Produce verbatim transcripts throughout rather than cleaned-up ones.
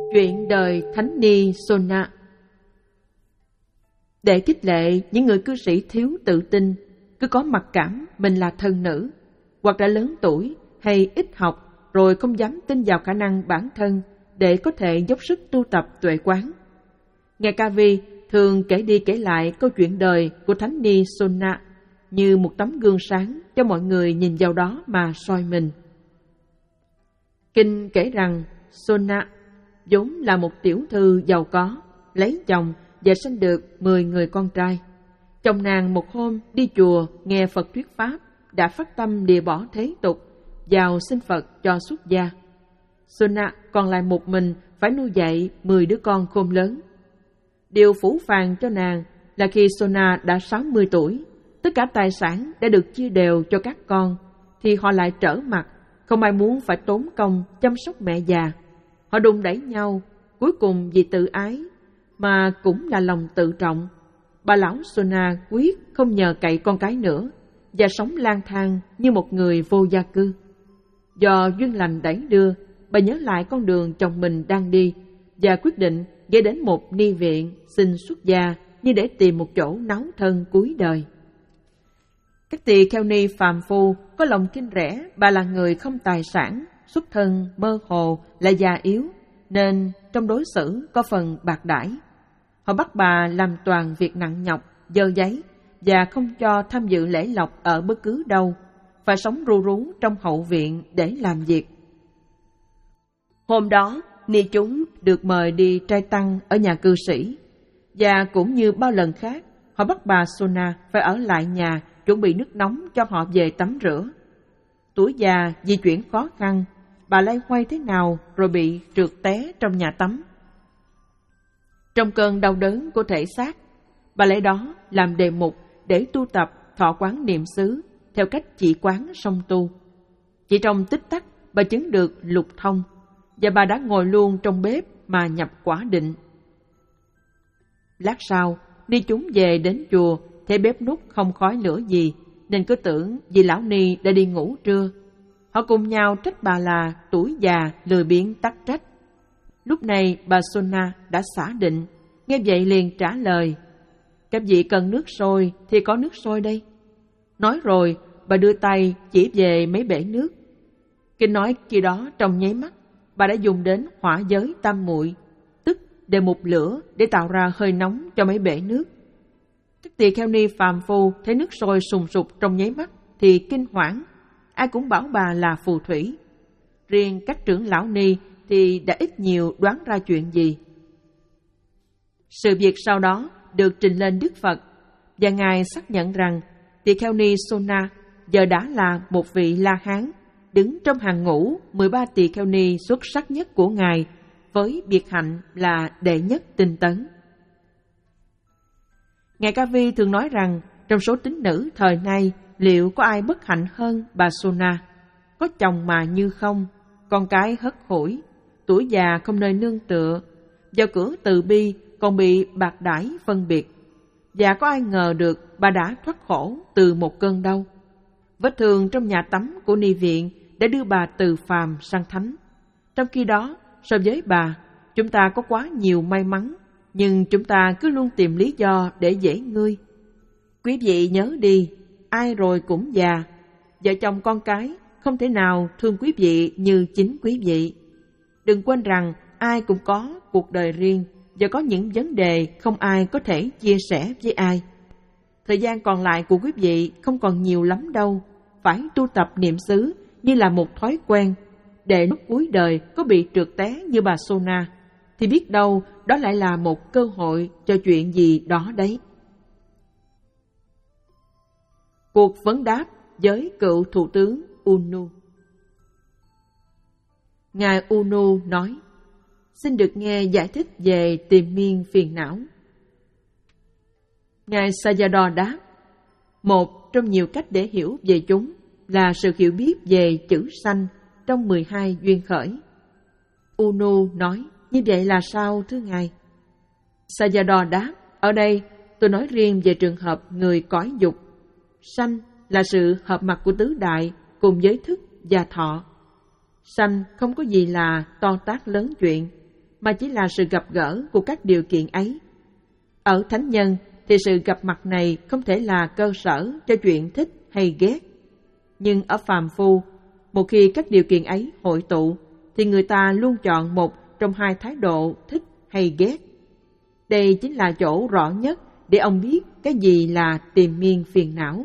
Chuyện đời Thánh Ni Sona. Để khích lệ những người cư sĩ thiếu tự tin, cứ có mặc cảm mình là thân nữ, hoặc đã lớn tuổi hay ít học rồi không dám tin vào khả năng bản thân để có thể dốc sức tu tập tuệ quán. Ngài Kavi thường kể đi kể lại câu chuyện đời của Thánh Ni Sona như một tấm gương sáng cho mọi người nhìn vào đó mà soi mình. Kinh kể rằng Sona vốn là một tiểu thư giàu có, lấy chồng và sinh được mười người con trai. Chồng nàng một hôm đi chùa nghe Phật thuyết pháp, đã phát tâm lìa bỏ thế tục, vào xin Phật cho xuất gia. Sona còn lại một mình phải nuôi dạy mười đứa con khôn lớn. Điều phũ phàng cho nàng là khi Sona đã sáu mươi tuổi, tất cả tài sản đã được chia đều cho các con, thì họ lại trở mặt, không ai muốn phải tốn công chăm sóc mẹ già. Họ đùn đẩy nhau, cuối cùng vì tự ái, mà cũng là lòng tự trọng. Bà lão Sona quyết không nhờ cậy con cái nữa, và sống lang thang như một người vô gia cư. Do duyên lành đẩy đưa, bà nhớ lại con đường chồng mình đang đi, và quyết định ghé đến một ni viện xin xuất gia như để tìm một chỗ náu thân cuối đời. Các tỳ kheo ni phàm phu có lòng khinh rẻ, bà là người không tài sản, xuất thân mơ hồ, lại già yếu, nên trong đối xử có phần bạc đãi. Họ bắt bà làm toàn việc nặng nhọc, dơ giấy, và không cho tham dự lễ lộc ở bất cứ đâu, phải sống ru rú trong hậu viện để làm việc. Hôm đó, ni chúng được mời đi trai tăng ở nhà cư sĩ, và cũng như bao lần khác, họ bắt bà Sona phải ở lại nhà chuẩn bị nước nóng cho họ về tắm rửa. Tuổi già di chuyển khó khăn, bà loay hoay thế nào rồi bị trượt té trong nhà tắm. Trong cơn đau đớn của thể xác, bà lấy đó làm đề mục để tu tập thọ quán niệm xứ theo cách chỉ quán song tu. Chỉ trong tích tắc, bà chứng được lục thông, và bà đã ngồi luôn trong bếp mà nhập quả định. Lát sau, ni chúng về đến chùa, thấy bếp núc không khói lửa gì, nên cứ tưởng vì lão ni đã đi ngủ trưa. Họ cùng nhau trách bà là tuổi già lười biếng tắc trách. Lúc này bà Sona đã xả định, nghe vậy liền trả lời: "Các vị cần nước sôi thì có nước sôi đây." Nói rồi bà đưa tay chỉ về mấy bể nước. Kinh nói khi đó trong nháy mắt, bà đã dùng đến hỏa giới tam muội, tức đề mục lửa để tạo ra hơi nóng cho mấy bể nước. Các tỳ kheo ni phàm phu thấy nước sôi sùng sục trong nháy mắt thì kinh hoảng, ai cũng bảo bà là phù thủy. Riêng các trưởng lão ni thì đã ít nhiều đoán ra chuyện gì. Sự việc sau đó được trình lên Đức Phật, và Ngài xác nhận rằng tỳ kheo ni Sona giờ đã là một vị La Hán, đứng trong hàng ngũ mười ba tỳ kheo ni xuất sắc nhất của Ngài, với biệt hạnh là đệ nhất tinh tấn. Ngài Kavi thường nói rằng trong số tín nữ thời nay, liệu có ai bất hạnh hơn bà Sona? Có chồng mà như không, con cái hất hủi, tuổi già không nơi nương tựa, vào cửa từ bi còn bị bạc đãi phân biệt. Và có ai ngờ được bà đã thoát khổ từ một cơn đau. Vết thương trong nhà tắm của ni viện đã đưa bà từ phàm sang thánh. Trong khi đó, so với bà, chúng ta có quá nhiều may mắn, nhưng chúng ta cứ luôn tìm lý do để dễ ngươi. Quý vị nhớ đi, ai rồi cũng già, vợ chồng con cái không thể nào thương quý vị như chính quý vị. Đừng quên rằng ai cũng có cuộc đời riêng, và có những vấn đề không ai có thể chia sẻ với ai. Thời gian còn lại của quý vị không còn nhiều lắm đâu, phải tu tập niệm xứ như là một thói quen, để lúc cuối đời có bị trượt té như bà Sona, thì biết đâu đó lại là một cơ hội cho chuyện gì đó đấy. Cuộc vấn đáp với cựu Thủ tướng Unu. Ngài Unu nói: "Xin được nghe giải thích về triền miên phiền não." Ngài Sayadaw đáp: "Một trong nhiều cách để hiểu về chúng là sự hiểu biết về chữ sanh trong mười hai duyên khởi." Unu nói: "Như vậy là sao thưa Ngài?" Sayadaw đáp: "Ở đây tôi nói riêng về trường hợp người cõi dục. Sanh là sự hợp mặt của tứ đại cùng với thức và thọ. Sanh không có gì là to tát lớn chuyện, mà chỉ là sự gặp gỡ của các điều kiện ấy. Ở thánh nhân thì sự gặp mặt này không thể là cơ sở cho chuyện thích hay ghét. Nhưng ở phàm phu, một khi các điều kiện ấy hội tụ, thì người ta luôn chọn một trong hai thái độ thích hay ghét. Đây chính là chỗ rõ nhất để ông biết cái gì là triền miên phiền não.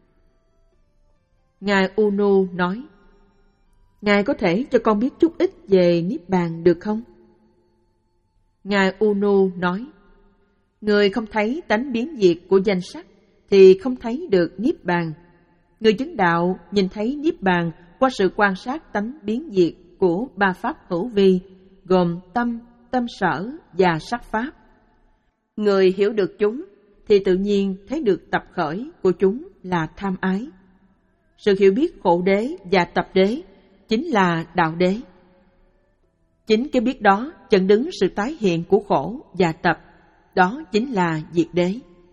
Ngài Unu nói, Ngài có thể cho con biết chút ít về Niết Bàn được không? Ngài Unu nói, người không thấy tánh biến diệt của danh sắc thì không thấy được Niết Bàn. Người chứng đạo nhìn thấy Niết Bàn qua sự quan sát tánh biến diệt của ba pháp hữu vi, gồm tâm, tâm sở và sắc pháp. Người hiểu được chúng thì tự nhiên thấy được tập khởi của chúng là tham ái. Sự hiểu biết khổ đế và tập đế chính là đạo đế. Chính cái biết đó chặn đứng sự tái hiện của khổ và tập, đó chính là diệt đế.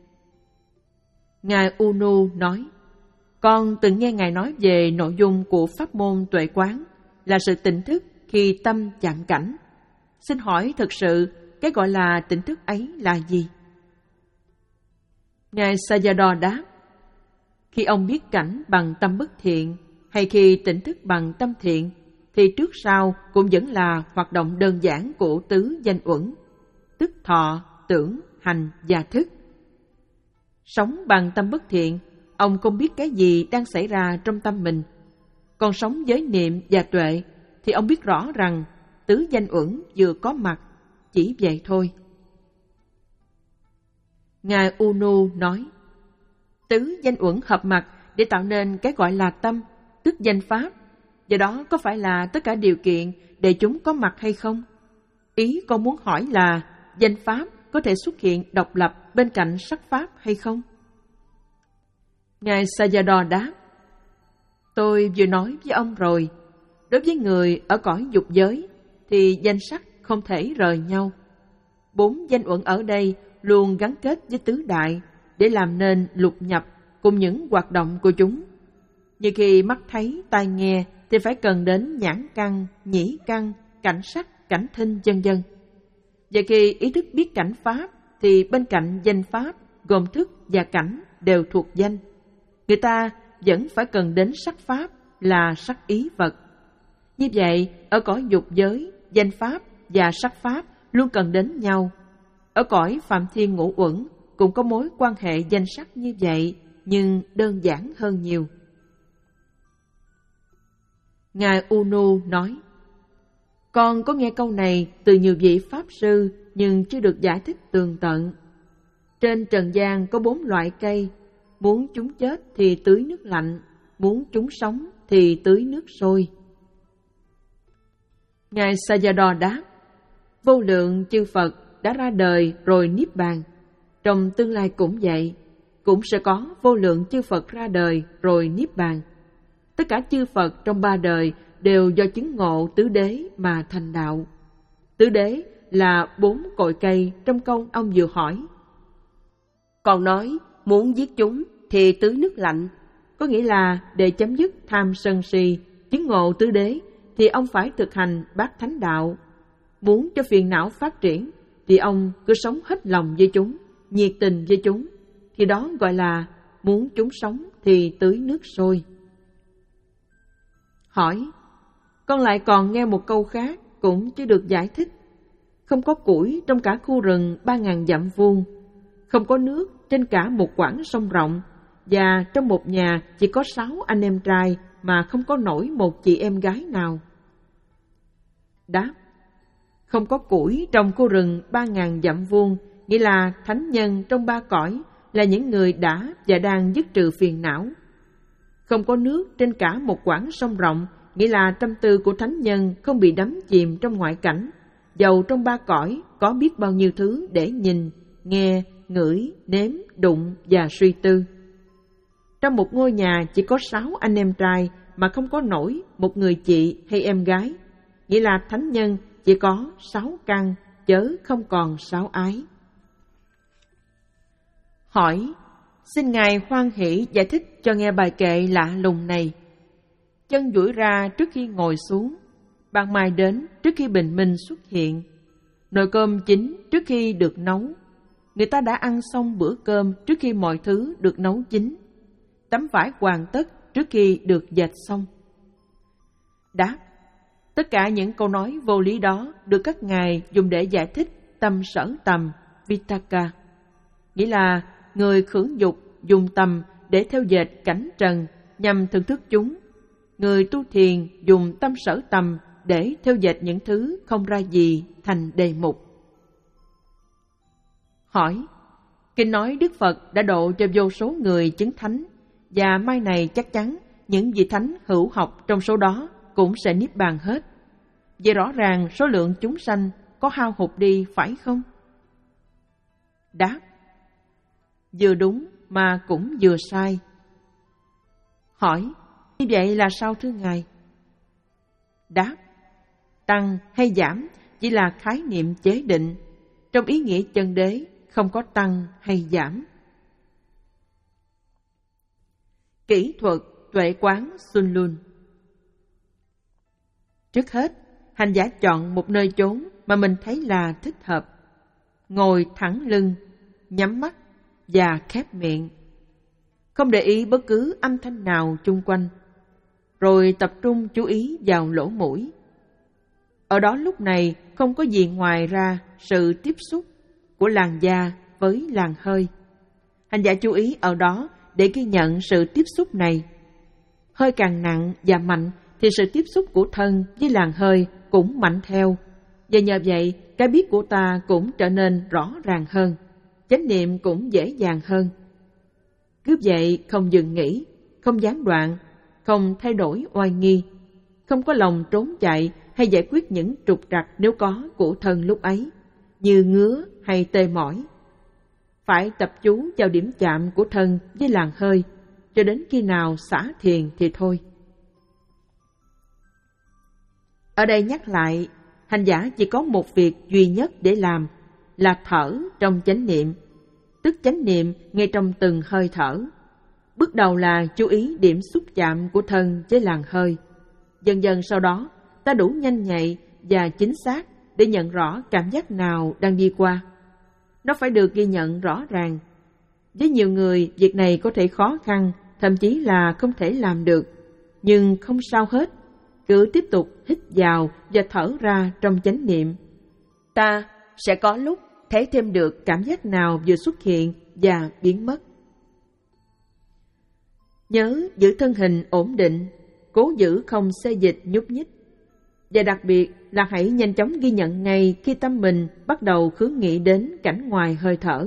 Ngài Unu nói, con từng nghe Ngài nói về nội dung của pháp môn tuệ quán là sự tỉnh thức khi tâm chạm cảnh. Xin hỏi thực sự cái gọi là tỉnh thức ấy là gì? Ngài Sayadaw đáp, khi ông biết cảnh bằng tâm bất thiện hay khi tỉnh thức bằng tâm thiện thì trước sau cũng vẫn là hoạt động đơn giản của tứ danh uẩn, tức thọ, tưởng, hành và thức. Sống bằng tâm bất thiện, ông không biết cái gì đang xảy ra trong tâm mình. Còn sống với niệm và tuệ thì ông biết rõ rằng tứ danh uẩn vừa có mặt, chỉ vậy thôi. Ngài Unu nói, tứ danh uẩn hợp mặt để tạo nên cái gọi là tâm, tức danh pháp. Do đó có phải là tất cả điều kiện để chúng có mặt hay không? Ý con muốn hỏi là danh pháp có thể xuất hiện độc lập bên cạnh sắc pháp hay không? Ngài Sayadaw đáp, tôi vừa nói với ông rồi, đối với người ở cõi dục giới thì danh sắc không thể rời nhau. Bốn danh uẩn ở đây luôn gắn kết với tứ đại để làm nên lục nhập cùng những hoạt động của chúng. Như khi mắt thấy, tai nghe thì phải cần đến nhãn căn, nhĩ căn, cảnh sắc, cảnh thinh vân vân. Và khi ý thức biết cảnh pháp thì bên cạnh danh pháp gồm thức và cảnh đều thuộc danh. Người ta vẫn phải cần đến sắc pháp là sắc ý vật. Như vậy, ở cõi dục giới, danh pháp và sắc pháp luôn cần đến nhau. Ở cõi phạm thiên ngũ uẩn cũng có mối quan hệ danh sắc như vậy, nhưng đơn giản hơn nhiều. Ngài Unu nói, con có nghe câu này từ nhiều vị Pháp sư nhưng chưa được giải thích tường tận. Trên trần gian có bốn loại cây, muốn chúng chết thì tưới nước lạnh, muốn chúng sống thì tưới nước sôi. Ngài Sayadaw đáp, vô lượng chư Phật đã ra đời rồi Niết Bàn. Trong tương lai cũng vậy, cũng sẽ có vô lượng chư Phật ra đời rồi Niết Bàn. Tất cả chư Phật trong ba đời đều do chứng ngộ tứ đế mà thành đạo. Tứ đế là bốn cội cây trong câu ông vừa hỏi. Còn nói muốn giết chúng thì tưới nước lạnh, có nghĩa là để chấm dứt tham sân si, chứng ngộ tứ đế thì ông phải thực hành bát thánh đạo. Muốn cho phiền não phát triển thì ông cứ sống hết lòng với chúng, nhiệt tình với chúng, thì đó gọi là muốn chúng sống thì tưới nước sôi. Hỏi, con lại còn nghe một câu khác cũng chưa được giải thích. Không có củi trong cả khu rừng ba ngàn dặm vuông, không có nước trên cả một quãng sông rộng, và trong một nhà chỉ có sáu anh em trai mà không có nổi một chị em gái nào. Đáp, không có củi trong khu rừng ba ngàn dặm vuông nghĩa là thánh nhân trong ba cõi là những người đã và đang dứt trừ phiền não. Không có nước trên cả một quãng sông rộng nghĩa là tâm tư của thánh nhân không bị đắm chìm trong ngoại cảnh, dầu trong ba cõi có biết bao nhiêu thứ để nhìn, nghe, ngửi, nếm, đụng và suy tư. Trong một ngôi nhà chỉ có sáu anh em trai mà không có nổi một người chị hay em gái, nghĩa là thánh nhân chỉ có sáu căn, chớ không còn sáu ái. Hỏi, xin Ngài hoan hỷ giải thích cho nghe bài kệ lạ lùng này. Chân duỗi ra trước khi ngồi xuống, ban mai đến trước khi bình minh xuất hiện. Nồi cơm chín trước khi được nấu. Người ta đã ăn xong bữa cơm trước khi mọi thứ được nấu chín. Tấm vải hoàn tất trước khi được dệt xong. Đáp: tất cả những câu nói vô lý đó được các ngài dùng để giải thích tâm sở tầm Vitaka, nghĩa là người khưởng dục dùng tầm để theo dệt cảnh trần nhằm thưởng thức chúng. Người tu thiền dùng tâm sở tầm để theo dệt những thứ không ra gì thành đề mục. Hỏi: kinh nói Đức Phật đã độ cho vô số người chứng thánh, và mai này chắc chắn những vị thánh hữu học trong số đó cũng sẽ niết bàn hết. Vậy rõ ràng số lượng chúng sanh có hao hụt đi phải không? Đáp: vừa đúng mà cũng vừa sai. Hỏi: như vậy là sao thưa Ngài? Đáp: tăng hay giảm chỉ là khái niệm chế định. Trong ý nghĩa chân đế không có tăng hay giảm. Kỹ thuật tuệ quán Xuân Luân. Trước hết, hành giả chọn một nơi chốn mà mình thấy là thích hợp. Ngồi thẳng lưng, nhắm mắt và khép miệng. Không để ý bất cứ âm thanh nào chung quanh. Rồi tập trung chú ý vào lỗ mũi. Ở đó lúc này không có gì ngoài ra sự tiếp xúc của làn da với làn hơi. Hành giả chú ý ở đó để ghi nhận sự tiếp xúc này. Hơi càng nặng và mạnh thì sự tiếp xúc của thân với làn hơi cũng mạnh theo. Và nhờ vậy, cái biết của ta cũng trở nên rõ ràng hơn. Chánh niệm cũng dễ dàng hơn. Cứ vậy không dừng nghỉ, không gián đoạn, không thay đổi oai nghi, không có lòng trốn chạy hay giải quyết những trục trặc nếu có của thân lúc ấy, như ngứa hay tê mỏi. Phải tập chú vào điểm chạm của thân với làn hơi, cho đến khi nào xả thiền thì thôi. Ở đây nhắc lại, hành giả chỉ có một việc duy nhất để làm là thở trong chánh niệm, tức chánh niệm ngay trong từng hơi thở. Bước đầu là chú ý điểm xúc chạm của thân với làn hơi. Dần dần sau đó, ta đủ nhanh nhạy và chính xác để nhận rõ cảm giác nào đang đi qua. Nó phải được ghi nhận rõ ràng. Với nhiều người, việc này có thể khó khăn, thậm chí là không thể làm được. Nhưng không sao hết, cứ tiếp tục hít vào và thở ra trong chánh niệm. Ta sẽ có lúc thấy thêm được cảm giác nào vừa xuất hiện và biến mất. Nhớ giữ thân hình ổn định, cố giữ không xê dịch nhúc nhích. Và đặc biệt là hãy nhanh chóng ghi nhận ngay khi tâm mình bắt đầu hướng nghĩ đến cảnh ngoài hơi thở.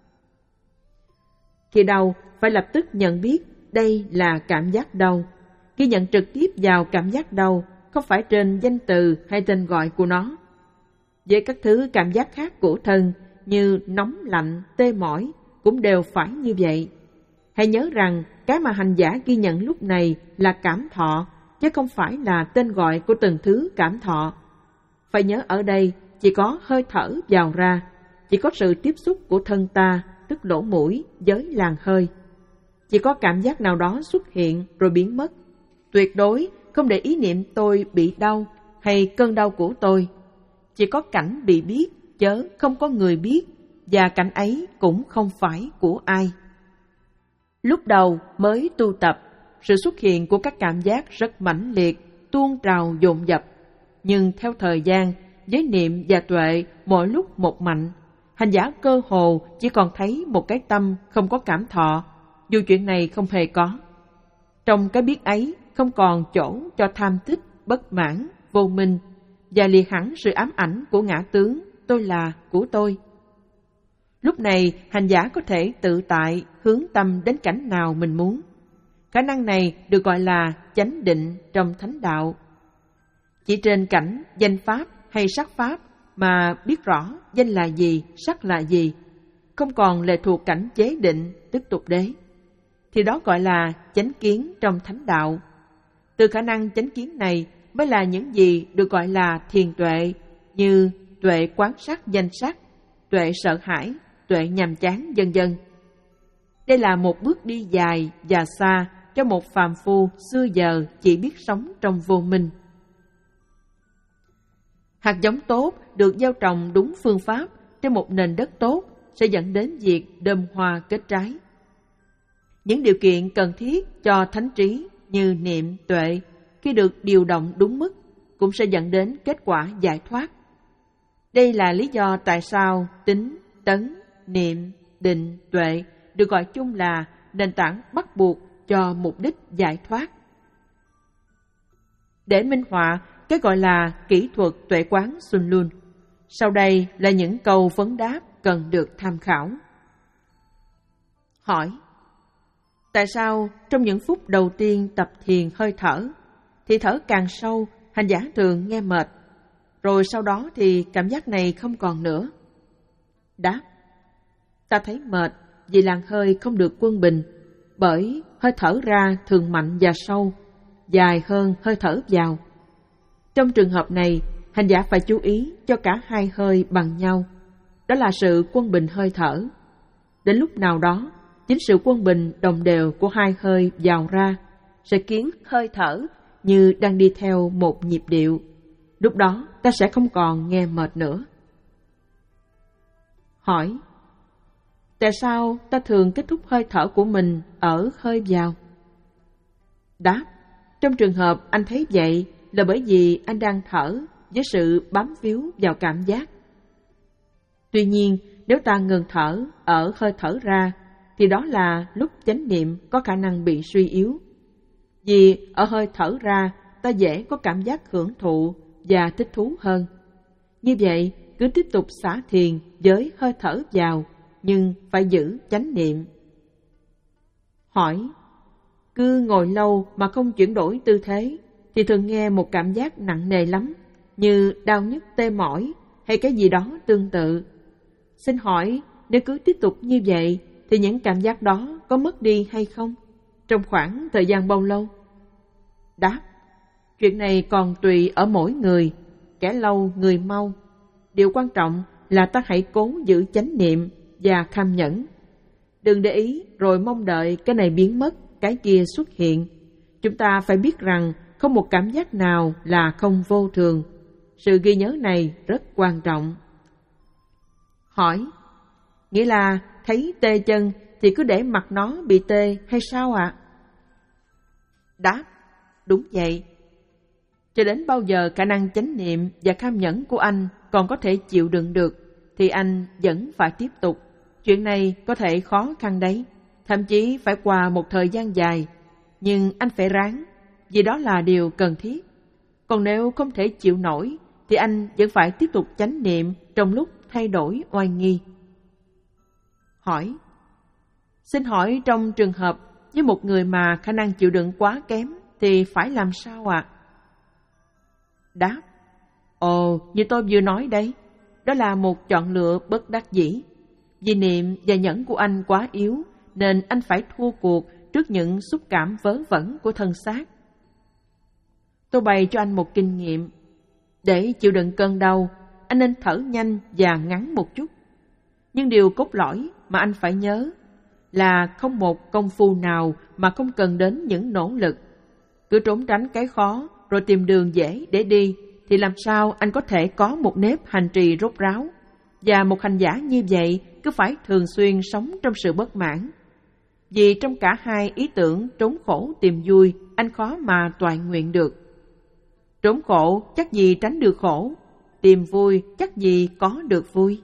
Khi đau, phải lập tức nhận biết đây là cảm giác đau. Ghi nhận trực tiếp vào cảm giác đau, không phải trên danh từ hay tên gọi của nó. Với các thứ cảm giác khác của thân như nóng lạnh, tê mỏi cũng đều phải như vậy. Hãy nhớ rằng cái mà hành giả ghi nhận lúc này là cảm thọ, chứ không phải là tên gọi của từng thứ cảm thọ. Phải nhớ ở đây chỉ có hơi thở vào ra, chỉ có sự tiếp xúc của thân ta, tức lỗ mũi, với làn hơi. Chỉ có cảm giác nào đó xuất hiện rồi biến mất. Tuyệt đối không để ý niệm tôi bị đau hay cơn đau của tôi. Chỉ có cảnh bị biết, chớ không có người biết, và cảnh ấy cũng không phải của ai. Lúc đầu mới tu tập, sự xuất hiện của các cảm giác rất mãnh liệt, tuôn trào dồn dập. Nhưng theo thời gian, với niệm và tuệ mỗi lúc một mạnh, hành giả cơ hồ chỉ còn thấy một cái tâm không có cảm thọ, dù chuyện này không hề có. Trong cái biết ấy không còn chỗ cho tham thích, bất mãn, vô minh, và liệt hẳn sự ám ảnh của ngã tướng tôi là của tôi. Lúc này hành giả có thể tự tại hướng tâm đến cảnh nào mình muốn. Khả năng này được gọi là chánh định trong thánh đạo. Chỉ trên cảnh danh pháp hay sắc pháp mà biết rõ danh là gì, sắc là gì, không còn lệ thuộc cảnh chế định tức tục đế, thì đó gọi là chánh kiến trong thánh đạo. Từ khả năng chánh kiến này mới là những gì được gọi là thiền tuệ, như tuệ quán sát danh sắc, tuệ sợ hãi, tuệ nhàm chán, vân vân. Đây là một bước đi dài và xa cho một phàm phu xưa giờ chỉ biết sống trong vô minh. Hạt giống tốt được gieo trồng đúng phương pháp trên một nền đất tốt sẽ dẫn đến việc đơm hoa kết trái. Những điều kiện cần thiết cho thánh trí như niệm, tuệ khi được điều động đúng mức cũng sẽ dẫn đến kết quả giải thoát. Đây là lý do tại sao tính, tấn, niệm, định, tuệ được gọi chung là nền tảng bắt buộc cho mục đích giải thoát. Để minh họa cái gọi là kỹ thuật tuệ quán Sun Lun, sau đây là những câu vấn đáp cần được tham khảo. Hỏi: tại sao trong những phút đầu tiên tập thiền hơi thở thì thở càng sâu, hành giả thường nghe mệt, rồi sau đó thì cảm giác này không còn nữa? Đáp: ta thấy mệt vì làn hơi không được quân bình, bởi hơi thở ra thường mạnh và sâu, dài hơn hơi thở vào. Trong trường hợp này, hành giả phải chú ý cho cả hai hơi bằng nhau, đó là sự quân bình hơi thở. Đến lúc nào đó, chính sự quân bình đồng đều của hai hơi vào ra sẽ khiến hơi thở như đang đi theo một nhịp điệu. Lúc đó ta sẽ không còn nghe mệt nữa. Hỏi: tại sao ta thường kết thúc hơi thở của mình ở hơi vào? Đáp: trong trường hợp anh thấy vậy là bởi vì anh đang thở với sự bám víu vào cảm giác. Tuy nhiên, nếu ta ngừng thở ở hơi thở ra thì đó là lúc chánh niệm có khả năng bị suy yếu. Vì ở hơi thở ra ta dễ có cảm giác hưởng thụ và thích thú hơn. Như vậy, cứ tiếp tục xả thiền với hơi thở vào, nhưng phải giữ chánh niệm. Hỏi: cứ ngồi lâu mà không chuyển đổi tư thế thì thường nghe một cảm giác nặng nề lắm, như đau nhức tê mỏi hay cái gì đó tương tự. Xin hỏi, nếu cứ tiếp tục như vậy thì những cảm giác đó có mất đi hay không? Trong khoảng thời gian bao lâu? Đáp: chuyện này còn tùy ở mỗi người, kẻ lâu người mau. Điều quan trọng là ta hãy cố giữ chánh niệm và kham nhẫn. Đừng để ý rồi mong đợi cái này biến mất, cái kia xuất hiện. Chúng ta phải biết rằng không một cảm giác nào là không vô thường. Sự ghi nhớ này rất quan trọng. Hỏi: nghĩa là thấy tê chân thì cứ để mặc nó bị tê hay sao ạ? Đáp: đúng vậy. Cho đến bao giờ khả năng chánh niệm và kham nhẫn của anh còn có thể chịu đựng được thì anh vẫn phải tiếp tục. Chuyện này có thể khó khăn đấy, thậm chí phải qua một thời gian dài, nhưng anh phải ráng, vì đó là điều cần thiết. Còn nếu không thể chịu nổi thì anh vẫn phải tiếp tục chánh niệm trong lúc thay đổi oai nghi. Hỏi: xin hỏi trong trường hợp với một người mà khả năng chịu đựng quá kém thì phải làm sao ạ? Đáp: ồ, như tôi vừa nói đấy, đó là một chọn lựa bất đắc dĩ. Vì niệm và nhẫn của anh quá yếu nên anh phải thua cuộc trước những xúc cảm vớ vẩn của thân xác. Tôi bày cho anh một kinh nghiệm. Để chịu đựng cơn đau, anh nên thở nhanh và ngắn một chút. Nhưng điều cốt lõi mà anh phải nhớ là không một công phu nào mà không cần đến những nỗ lực. Cứ trốn tránh cái khó rồi tìm đường dễ để đi thì làm sao anh có thể có một nếp hành trì rốt ráo. Và một hành giả như vậy cứ phải thường xuyên sống trong sự bất mãn. Vì trong cả hai ý tưởng trốn khổ tìm vui, anh khó mà toại nguyện được. Trốn khổ chắc gì tránh được khổ, tìm vui chắc gì có được vui.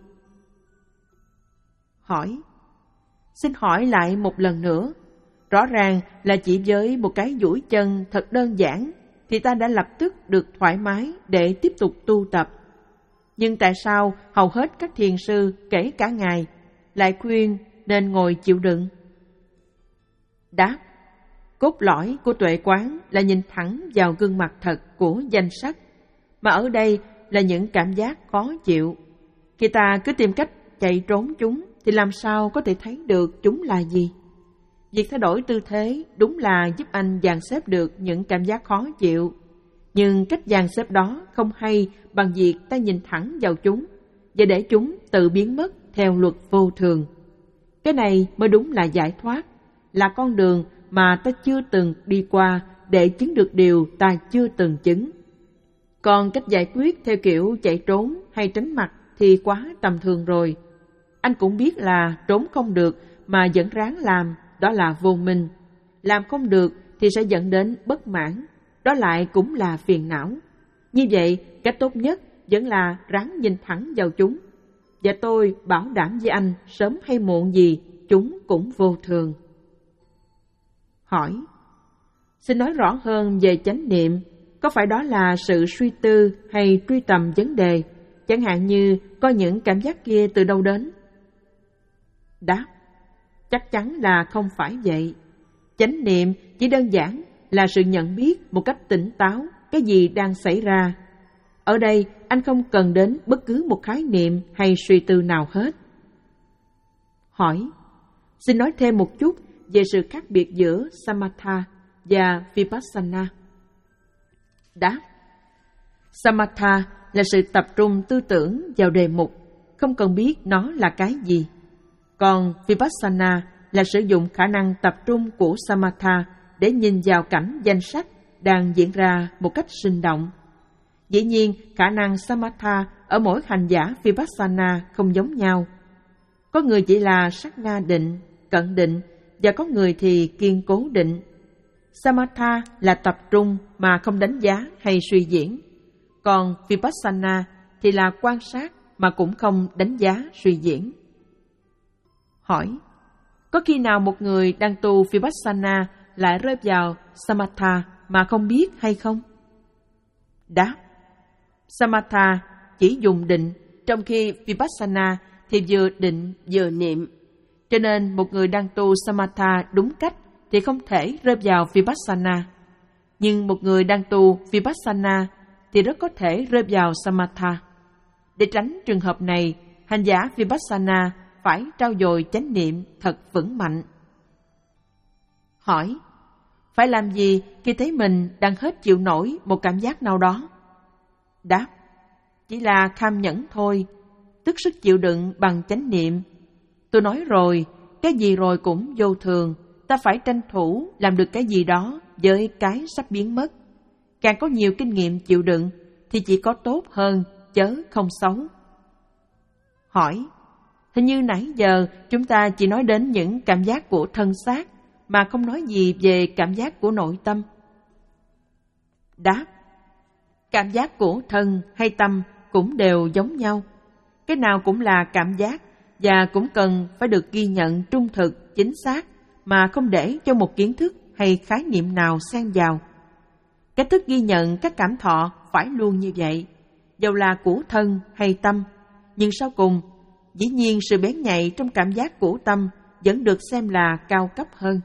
Hỏi: xin hỏi lại một lần nữa. Rõ ràng là chỉ với một cái duỗi chân thật đơn giản thì ta đã lập tức được thoải mái để tiếp tục tu tập. Nhưng tại sao hầu hết các thiền sư, kể cả Ngài, lại khuyên nên ngồi chịu đựng? Đáp: cốt lõi của tuệ quán là nhìn thẳng vào gương mặt thật của danh sắc, mà ở đây là những cảm giác khó chịu. Khi ta cứ tìm cách chạy trốn chúng thì làm sao có thể thấy được chúng là gì? Việc thay đổi tư thế đúng là giúp anh dàn xếp được những cảm giác khó chịu, nhưng cách dàn xếp đó không hay bằng việc ta nhìn thẳng vào chúng và để chúng tự biến mất theo luật vô thường. Cái này mới đúng là giải thoát, là con đường mà ta chưa từng đi qua để chứng được điều ta chưa từng chứng. Còn cách giải quyết theo kiểu chạy trốn hay tránh mặt thì quá tầm thường rồi. Anh cũng biết là trốn không được mà vẫn ráng làm, đó là vô minh. Làm không được thì sẽ dẫn đến bất mãn, đó lại cũng là phiền não. Như vậy, cách tốt nhất vẫn là ráng nhìn thẳng vào chúng. Và tôi bảo đảm với anh, sớm hay muộn gì, chúng cũng vô thường. Hỏi: xin nói rõ hơn về chánh niệm. Có phải đó là sự suy tư hay truy tầm vấn đề, chẳng hạn như có những cảm giác kia từ đâu đến? Đáp: chắc chắn là không phải vậy. Chánh niệm chỉ đơn giản là sự nhận biết một cách tỉnh táo cái gì đang xảy ra. Ở đây anh không cần đến bất cứ một khái niệm hay suy tư nào hết. Hỏi: xin nói thêm một chút về sự khác biệt giữa Samatha và Vipassana. Đáp: Samatha là sự tập trung tư tưởng vào đề mục, không cần biết nó là cái gì. Còn Vipassana là sử dụng khả năng tập trung của Samatha để nhìn vào cảnh danh sắc đang diễn ra một cách sinh động. Dĩ nhiên, khả năng Samatha ở mỗi hành giả Vipassana không giống nhau. Có người chỉ là sát na định, cận định, và có người thì kiên cố định. Samatha là tập trung mà không đánh giá hay suy diễn. Còn Vipassana thì là quan sát mà cũng không đánh giá suy diễn. Hỏi: có khi nào một người đang tu Vipassana lại rơi vào Samatha mà không biết hay không? Đáp: Samatha chỉ dùng định, trong khi Vipassana thì vừa định vừa niệm. Cho nên một người đang tu Samatha đúng cách thì không thể rơi vào Vipassana. Nhưng một người đang tu Vipassana thì rất có thể rơi vào Samatha. Để tránh trường hợp này, hành giả Vipassana phải trau dồi chánh niệm thật vững mạnh. Hỏi: phải làm gì khi thấy mình đang hết chịu nổi một cảm giác nào đó? Đáp: chỉ là kham nhẫn thôi, tức sức chịu đựng bằng chánh niệm. Tôi nói rồi, cái gì rồi cũng vô thường, ta phải tranh thủ làm được cái gì đó với cái sắp biến mất. Càng có nhiều kinh nghiệm chịu đựng thì chỉ có tốt hơn, chớ không xấu. Hỏi: hình như nãy giờ chúng ta chỉ nói đến những cảm giác của thân xác mà không nói gì về cảm giác của nội tâm. Đáp: cảm giác của thân hay tâm cũng đều giống nhau. Cái nào cũng là cảm giác và cũng cần phải được ghi nhận trung thực, chính xác mà không để cho một kiến thức hay khái niệm nào xen vào. Cách thức ghi nhận các cảm thọ phải luôn như vậy, dầu là của thân hay tâm. Nhưng sau cùng, dĩ nhiên sự bén nhạy trong cảm giác của tâm vẫn được xem là cao cấp hơn.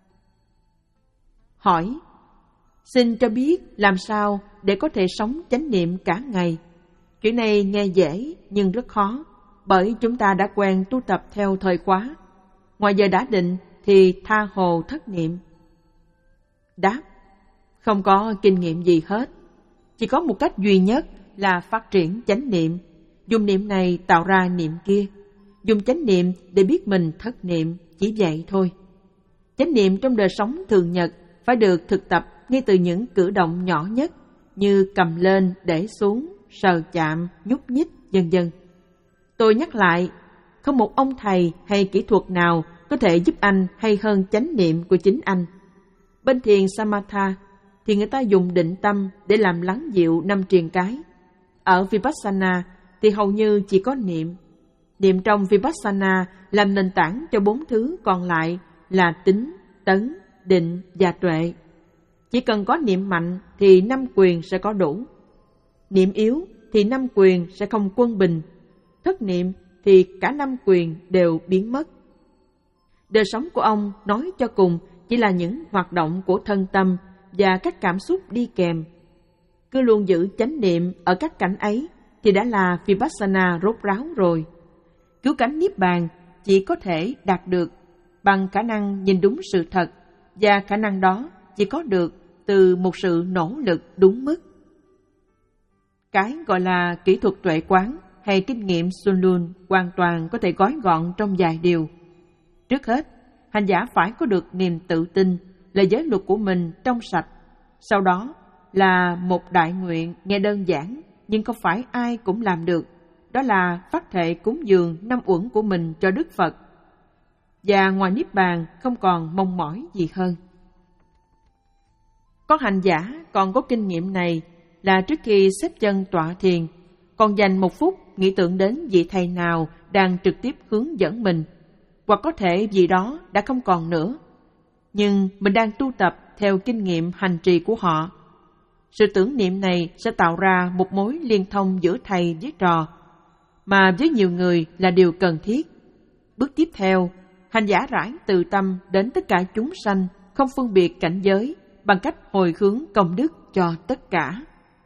Hỏi: xin cho biết làm sao để có thể sống chánh niệm cả ngày? Chuyện này nghe dễ nhưng rất khó, bởi chúng ta đã quen tu tập theo thời khóa. Ngoài giờ đã định thì tha hồ thất niệm. Đáp: không có kinh nghiệm gì hết. Chỉ có một cách duy nhất là phát triển chánh niệm. Dùng niệm này tạo ra niệm kia. Dùng chánh niệm để biết mình thất niệm, chỉ vậy thôi. Chánh niệm trong đời sống thường nhật phải được thực tập ngay từ những cử động nhỏ nhất, như cầm lên, để xuống, sờ chạm, nhúc nhích, vân vân. Tôi nhắc lại, không một ông thầy hay kỹ thuật nào có thể giúp anh hay hơn chánh niệm của chính anh. Bên thiền Samatha thì người ta dùng định tâm để làm lắng dịu năm triền cái. Ở Vipassana thì hầu như chỉ có niệm. Niệm trong Vipassana làm nền tảng cho bốn thứ còn lại là tính, tấn, định và tuệ. Chỉ cần có niệm mạnh thì năm quyền sẽ có đủ. Niệm yếu thì năm quyền sẽ không quân bình. Thất niệm thì cả năm quyền đều biến mất. Đời sống của ông nói cho cùng chỉ là những hoạt động của thân tâm và các cảm xúc đi kèm. Cứ luôn giữ chánh niệm ở các cảnh ấy thì đã là Vipassana rốt ráo rồi. Cứu cánh Niết Bàn chỉ có thể đạt được bằng khả năng nhìn đúng sự thật, và khả năng đó chỉ có được từ một sự nỗ lực đúng mức. Cái gọi là kỹ thuật tuệ quán hay kinh nghiệm Sunlun hoàn toàn có thể gói gọn trong vài điều. Trước hết, hành giả phải có được niềm tự tin là giới luật của mình trong sạch. Sau đó, là một đại nguyện nghe đơn giản, nhưng không phải ai cũng làm được. Đó là phát thệ cúng dường năm uẩn của mình cho Đức Phật. Và ngoài Niết Bàn không còn mong mỏi gì hơn. Có hành giả còn có kinh nghiệm này là trước khi xếp chân tọa thiền, còn dành một phút nghĩ tưởng đến vị thầy nào đang trực tiếp hướng dẫn mình, hoặc có thể gì đó đã không còn nữa. Nhưng mình đang tu tập theo kinh nghiệm hành trì của họ. Sự tưởng niệm này sẽ tạo ra một mối liên thông giữa thầy với trò, mà với nhiều người là điều cần thiết. Bước tiếp theo, hành giả rải từ tâm đến tất cả chúng sanh, không phân biệt cảnh giới, bằng cách hồi hướng công đức cho tất cả.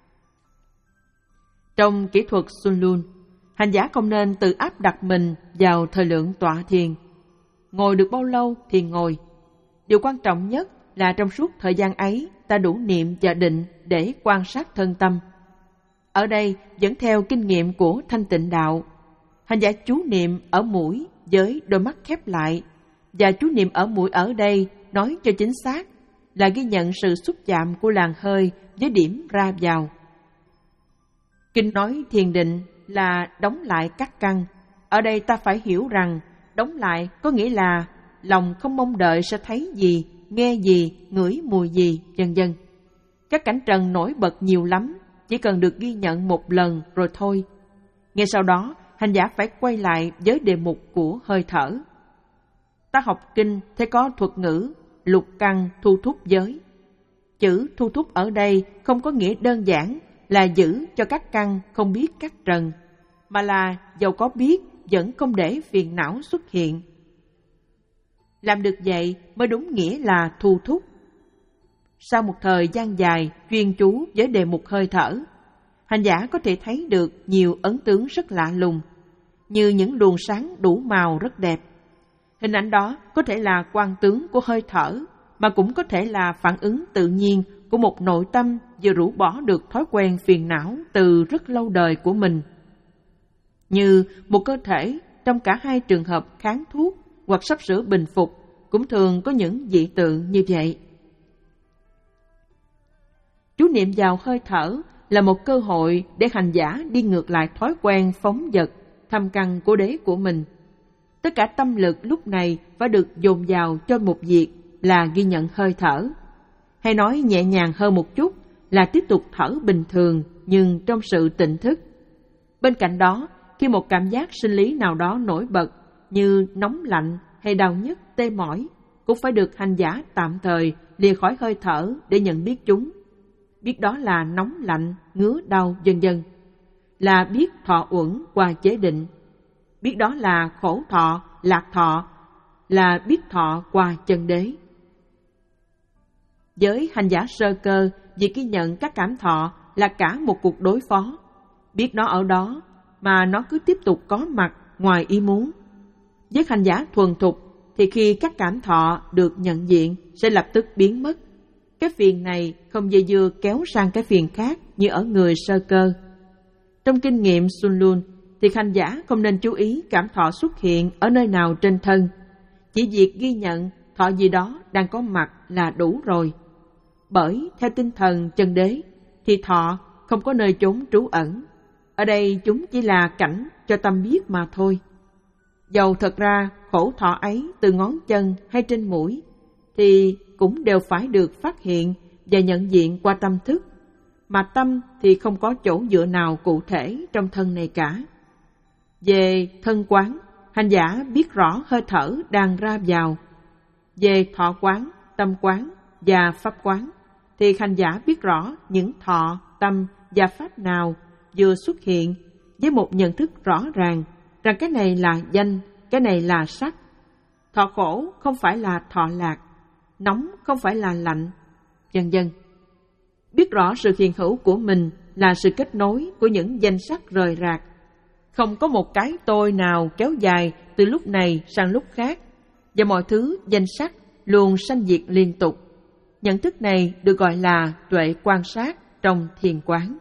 Trong kỹ thuật Sun Lun, hành giả không nên tự áp đặt mình vào thời lượng tọa thiền. Ngồi được bao lâu thì ngồi. Điều quan trọng nhất là trong suốt thời gian ấy ta đủ niệm và định để quan sát thân tâm. Ở đây vẫn theo kinh nghiệm của Thanh Tịnh Đạo, hành giả chú niệm ở mũi với đôi mắt khép lại, và chú niệm ở mũi ở đây nói cho chính xác là ghi nhận sự xúc chạm của làn hơi với điểm ra vào. Kinh nói thiền định là đóng lại các căn. Ở đây ta phải hiểu rằng đóng lại có nghĩa là lòng không mong đợi sẽ thấy gì, nghe gì, ngửi mùi gì, vân vân. Các cảnh trần nổi bật nhiều lắm, chỉ cần được ghi nhận một lần rồi thôi. Ngay sau đó, hành giả phải quay lại với đề mục của hơi thở. Ta học kinh thấy có thuật ngữ lục căn thu thúc giới. Chữ thu thúc ở đây không có nghĩa đơn giản là giữ cho các căn không biết các trần, mà là dầu có biết vẫn không để phiền não xuất hiện. Làm được vậy mới đúng nghĩa là thu thúc. Sau một thời gian dài chuyên chú với đề mục hơi thở, hành giả có thể thấy được nhiều ấn tướng rất lạ lùng, như những luồng sáng đủ màu rất đẹp. Hình ảnh đó có thể là quang tướng của hơi thở, mà cũng có thể là phản ứng tự nhiên của một nội tâm vừa rũ bỏ được thói quen phiền não từ rất lâu đời của mình. Như một cơ thể trong cả hai trường hợp kháng thuốc hoặc sắp sửa bình phục cũng thường có những dị tượng như vậy. Chú niệm vào hơi thở là một cơ hội để hành giả đi ngược lại thói quen phóng dật, thâm căn cố đế của mình. Tất cả tâm lực lúc này phải được dồn vào cho một việc là ghi nhận hơi thở. Hay nói nhẹ nhàng hơn một chút là tiếp tục thở bình thường nhưng trong sự tỉnh thức. Bên cạnh đó, khi một cảm giác sinh lý nào đó nổi bật như nóng lạnh hay đau nhức tê mỏi, cũng phải được hành giả tạm thời lìa khỏi hơi thở để nhận biết chúng. Biết đó là nóng lạnh, ngứa đau, vân vân, là biết thọ uẩn qua chế định. Biết đó là khổ thọ, lạc thọ, là biết thọ qua chân đế. Với hành giả sơ cơ, việc ghi nhận các cảm thọ là cả một cuộc đối phó. Biết nó ở đó mà nó cứ tiếp tục có mặt ngoài ý muốn. Với hành giả thuần thục thì khi các cảm thọ được nhận diện sẽ lập tức biến mất. Cái phiền này không dây dưa kéo sang cái phiền khác như ở người sơ cơ. Trong kinh nghiệm Sun Lun thì hành giả không nên chú ý cảm thọ xuất hiện ở nơi nào trên thân. Chỉ việc ghi nhận thọ gì đó đang có mặt là đủ rồi. Bởi theo tinh thần chân đế thì thọ không có nơi chốn trú ẩn. Ở đây chúng chỉ là cảnh cho tâm biết mà thôi. Dầu thật ra khổ thọ ấy từ ngón chân hay trên mũi thì cũng đều phải được phát hiện và nhận diện qua tâm thức, mà tâm thì không có chỗ dựa nào cụ thể trong thân này cả. Về thân quán, hành giả biết rõ hơi thở đang ra vào. Về thọ quán, tâm quán và pháp quán thì hành giả biết rõ những thọ, tâm và pháp nào vừa xuất hiện với một nhận thức rõ ràng rằng cái này là danh, cái này là sắc. Thọ khổ không phải là thọ lạc, nóng không phải là lạnh, vân vân. Biết rõ sự hiện hữu của mình là sự kết nối của những danh sắc rời rạc. Không có một cái tôi nào kéo dài từ lúc này sang lúc khác, và mọi thứ danh sắc luôn sanh diệt liên tục. Nhận thức này được gọi là tuệ quan sát trong thiền quán.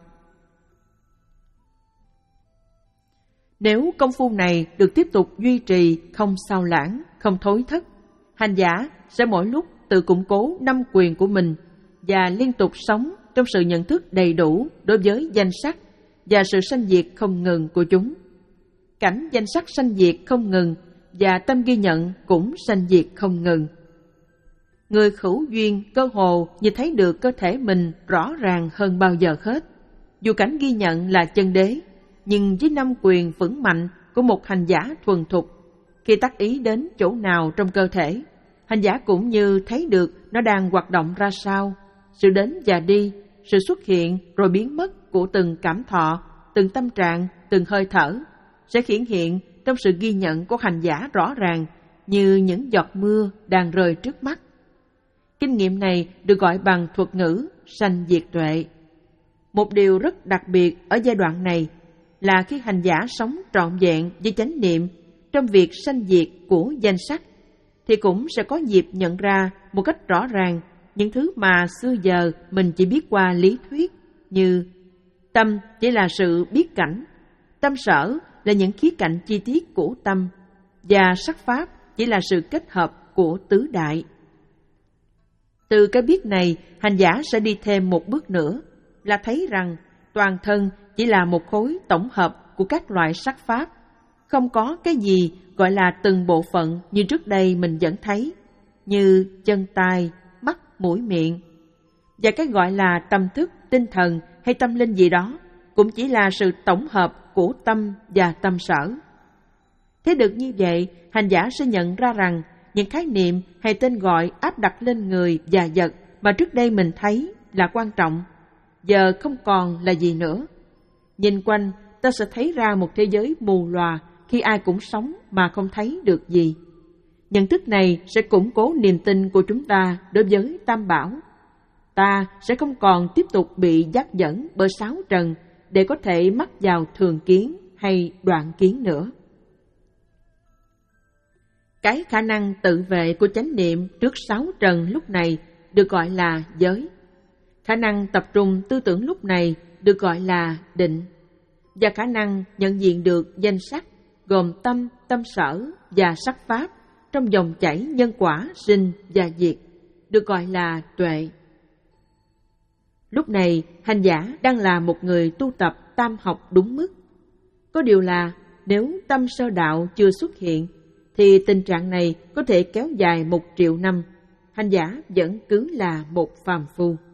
Nếu công phu này được tiếp tục duy trì không sao lãng, không thối thất, hành giả sẽ mỗi lúc tự củng cố năm quyền của mình và liên tục sống trong sự nhận thức đầy đủ đối với danh sắc và sự sanh diệt không ngừng của chúng. Cảnh danh sắc sanh diệt không ngừng và tâm ghi nhận cũng sanh diệt không ngừng. Người hữu duyên cơ hồ như thấy được cơ thể mình rõ ràng hơn bao giờ hết. Dù cảnh ghi nhận là chân đế, nhưng với năm quyền vững mạnh của một hành giả thuần thục, khi tác ý đến chỗ nào trong cơ thể, hành giả cũng như thấy được nó đang hoạt động ra sao. Sự đến và đi, sự xuất hiện rồi biến mất của từng cảm thọ, từng tâm trạng, từng hơi thở sẽ hiển hiện trong sự ghi nhận của hành giả rõ ràng như những giọt mưa đang rơi trước mắt. Kinh nghiệm này được gọi bằng thuật ngữ sanh diệt tuệ. Một điều rất đặc biệt ở giai đoạn này là khi hành giả sống trọn vẹn với chánh niệm trong việc sanh diệt của danh sắc, thì cũng sẽ có dịp nhận ra một cách rõ ràng những thứ mà xưa giờ mình chỉ biết qua lý thuyết, như tâm chỉ là sự biết cảnh, tâm sở là những khía cạnh chi tiết của tâm, và sắc pháp chỉ là sự kết hợp của tứ đại. Từ cái biết này, hành giả sẽ đi thêm một bước nữa, là thấy rằng toàn thân chỉ là một khối tổng hợp của các loại sắc pháp, không có cái gì gọi là từng bộ phận như trước đây mình vẫn thấy, như chân tai, mắt, mũi, miệng. Và cái gọi là tâm thức, tinh thần hay tâm linh gì đó cũng chỉ là sự tổng hợp của tâm và tâm sở. Thế được như vậy, hành giả sẽ nhận ra rằng những khái niệm hay tên gọi áp đặt lên người và vật mà trước đây mình thấy là quan trọng, giờ không còn là gì nữa. Nhìn quanh, ta sẽ thấy ra một thế giới mù lòa khi ai cũng sống mà không thấy được gì. Nhận thức này sẽ củng cố niềm tin của chúng ta đối với Tam Bảo. Ta sẽ không còn tiếp tục bị dắt dẫn bởi sáu trần để có thể mắc vào thường kiến hay đoạn kiến nữa. Cái khả năng tự vệ của chánh niệm trước sáu trần lúc này được gọi là giới. Khả năng tập trung tư tưởng lúc này được gọi là định. Và khả năng nhận diện được danh sắc gồm tâm, tâm sở và sắc pháp trong dòng chảy nhân quả sinh và diệt được gọi là tuệ. Lúc này, hành giả đang là một người tu tập tam học đúng mức. Có điều là nếu tâm sơ đạo chưa xuất hiện, thì tình trạng này có thể kéo dài một triệu năm, hành giả vẫn cứ là một phàm phu.